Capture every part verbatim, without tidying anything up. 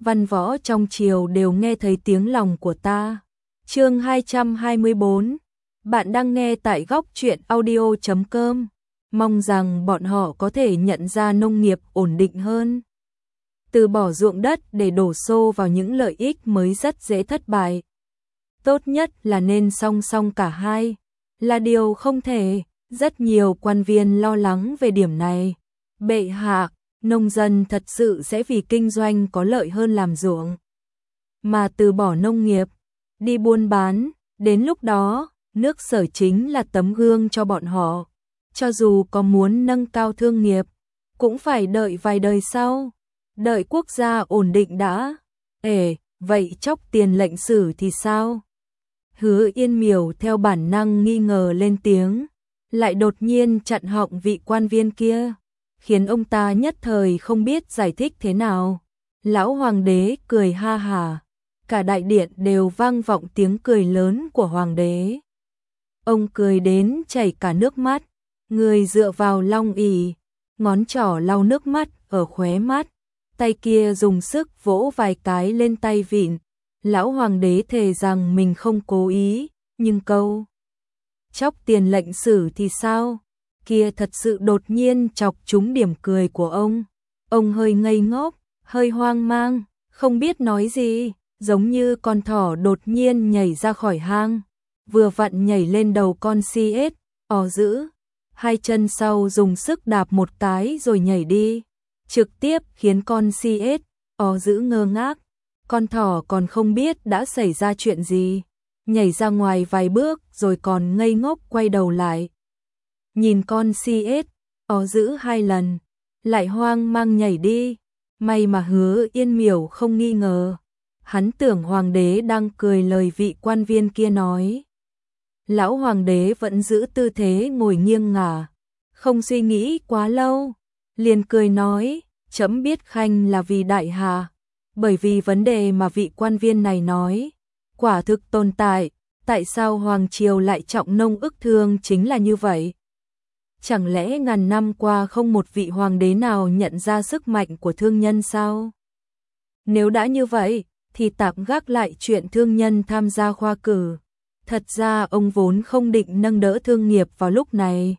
văn võ trong triều đều nghe thấy tiếng lòng của ta. Chương hai trăm hai mươi bốn. Bạn đang nghe tại góc truyện audio chấm com. Mong rằng bọn họ có thể nhận ra nông nghiệp ổn định hơn. Từ bỏ ruộng đất để đổ xô vào những lợi ích mới rất dễ thất bại. Tốt nhất là nên song song cả hai, là điều không thể. Rất nhiều quan viên lo lắng về điểm này. Bệ hạ, nông dân thật sự sẽ vì kinh doanh có lợi hơn làm ruộng, mà từ bỏ nông nghiệp, đi buôn bán, đến lúc đó, nước Sở chính là tấm gương cho bọn họ. Cho dù có muốn nâng cao thương nghiệp, cũng phải đợi vài đời sau, đợi quốc gia ổn định đã. Ê, vậy Chóc Tiền lệnh sử thì sao? Hứa Yên Miểu theo bản năng nghi ngờ lên tiếng, lại đột nhiên chặn họng vị quan viên kia, khiến ông ta nhất thời không biết giải thích thế nào. Lão hoàng đế cười ha hà, cả đại điện đều vang vọng tiếng cười lớn của hoàng đế. Ông cười đến chảy cả nước mắt, người dựa vào long ỷ, ngón trỏ lau nước mắt ở khóe mắt, tay kia dùng sức vỗ vài cái lên tay vịn. Lão hoàng đế thề rằng mình không cố ý, nhưng câu Chóc Tiền lệnh sử thì sao? Kia thật sự đột nhiên chọc trúng điểm cười của ông. Ông hơi ngây ngốc, hơi hoang mang, không biết nói gì, giống như con thỏ đột nhiên nhảy ra khỏi hang, vừa vặn nhảy lên đầu con si ếch, ó dữ, hai chân sau dùng sức đạp một cái rồi nhảy đi, trực tiếp khiến con si ếch, ó dữ ngơ ngác. Con thỏ còn không biết đã xảy ra chuyện gì, nhảy ra ngoài vài bước rồi còn ngây ngốc quay đầu lại. Nhìn con si ếch, ó dữ hai lần, lại hoang mang nhảy đi. May mà Hứa Yên Miểu không nghi ngờ, hắn tưởng hoàng đế đang cười lời vị quan viên kia nói. Lão hoàng đế vẫn giữ tư thế ngồi nghiêng ngả, không suy nghĩ quá lâu, liền cười nói, trẫm biết khanh là vì đại hạ. Bởi vì vấn đề mà vị quan viên này nói, quả thực tồn tại, tại sao Hoàng Triều lại trọng nông ức thương chính là như vậy? Chẳng lẽ ngàn năm qua không một vị hoàng đế nào nhận ra sức mạnh của thương nhân sao? Nếu đã như vậy, thì tạm gác lại chuyện thương nhân tham gia khoa cử. Thật ra ông vốn không định nâng đỡ thương nghiệp vào lúc này.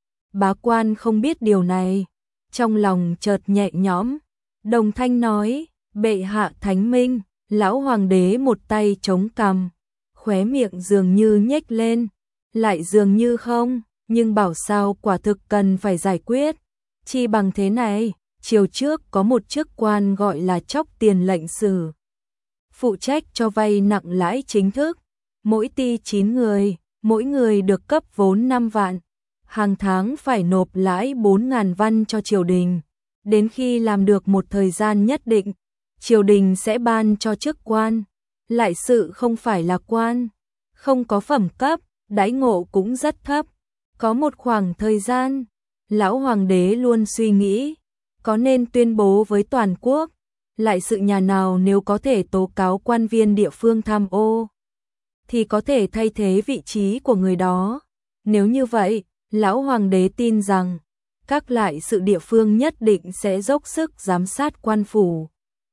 Bá quan không biết điều này, trong lòng chợt nhẹ nhõm, đồng thanh nói, bệ hạ thánh minh. Lão hoàng đế một tay chống cằm, khóe miệng dường như nhếch lên, lại dường như không, nhưng bảo sao quả thực cần phải giải quyết. Chi bằng thế này, triều trước có một chức quan gọi là Chóc Tiền lệnh sử, phụ trách cho vay nặng lãi chính thức, mỗi ty chín người, mỗi người được cấp vốn năm vạn, hàng tháng phải nộp lãi bốn ngàn văn cho triều đình. Đến khi làm được một thời gian nhất định, triều đình sẽ ban cho chức quan, lại sự không phải là quan, không có phẩm cấp, đãi ngộ cũng rất thấp. Có một khoảng thời gian, lão hoàng đế luôn suy nghĩ, có nên tuyên bố với toàn quốc, lại sự nhà nào nếu có thể tố cáo quan viên địa phương tham ô, thì có thể thay thế vị trí của người đó. Nếu như vậy, lão hoàng đế tin rằng, các lại sự địa phương nhất định sẽ dốc sức giám sát quan phủ,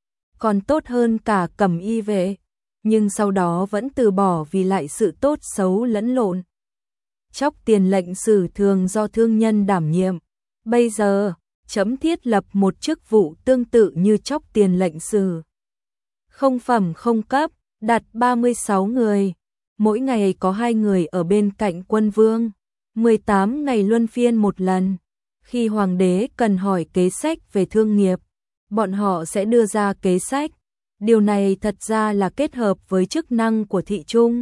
còn tốt hơn cả cẩm y vệ, nhưng sau đó vẫn từ bỏ vì lại sự tốt xấu lẫn lộn. Chóc Tiền lệnh sử thường do thương nhân đảm nhiệm, bây giờ, trẫm thiết lập một chức vụ tương tự như Chóc Tiền lệnh sử. Không phẩm không cấp, đặt ba mươi sáu người, mỗi ngày có hai người ở bên cạnh quân vương, mười tám ngày luân phiên một lần. Khi hoàng đế cần hỏi kế sách về thương nghiệp, bọn họ sẽ đưa ra kế sách. Điều này thật ra là kết hợp với chức năng của thị trung,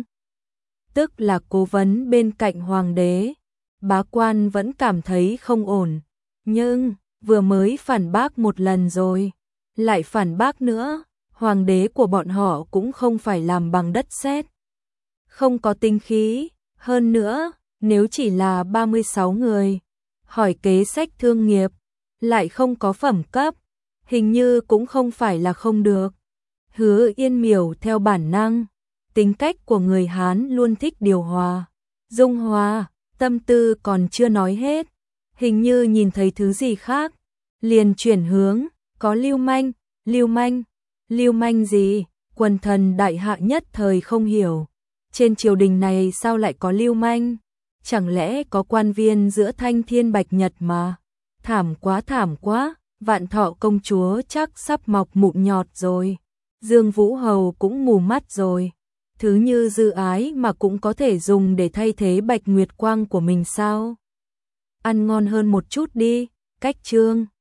tức là cố vấn bên cạnh hoàng đế. Bá quan vẫn cảm thấy không ổn, nhưng vừa mới phản bác một lần rồi, lại phản bác nữa, hoàng đế của bọn họ cũng không phải làm bằng đất sét, không có tinh khí, hơn nữa, nếu chỉ là ba mươi sáu người, hỏi kế sách thương nghiệp, lại không có phẩm cấp, hình như cũng không phải là không được. Hứa Yên Miểu theo bản năng, tính cách của người Hán luôn thích điều hòa, dung hòa, tâm tư còn chưa nói hết, hình như nhìn thấy thứ gì khác, liền chuyển hướng, có lưu manh, lưu manh, Lưu manh gì? Quần thần đại hạ nhất thời không hiểu. Trên triều đình này sao lại có lưu manh? Chẳng lẽ có quan viên giữa thanh thiên bạch nhật mà? Thảm quá thảm quá, Vạn Thọ công chúa chắc sắp mọc mụn nhọt rồi. Dương Vũ Hầu cũng mù mắt rồi. Thứ như Dư Ái mà cũng có thể dùng để thay thế Bạch Nguyệt Quang của mình sao? Ăn ngon hơn một chút đi, cách chương.